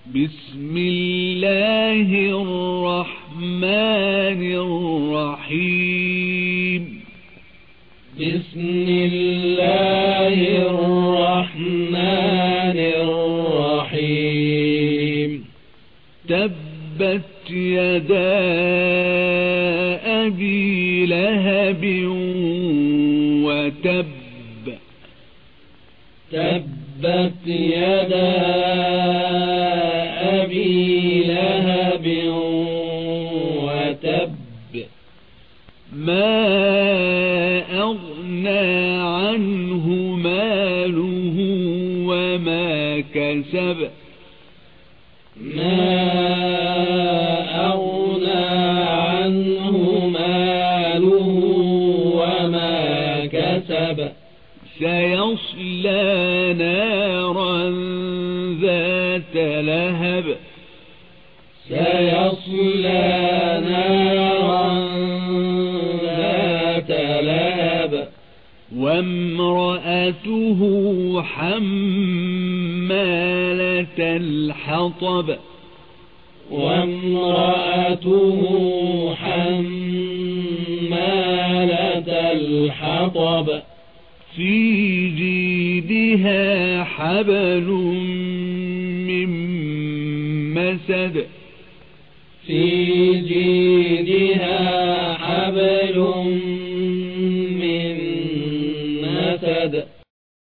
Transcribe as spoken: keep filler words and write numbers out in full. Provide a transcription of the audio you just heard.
بسم الله الرحمن الرحيم بسم الله الرحمن الرحيم تبت يدا أبي لهب وتب تبت يدا أبي لهب وتب ما أغنى عنه ماله وما كسب ما أغنى عنه ماله وما كسب سيصلى نارا ذات لهب سيصلى نارا ذات لهب وامرأته حمالة الحطب وامرأته حمالة الحطب في جيدها حبل من مسد في جيدها حبل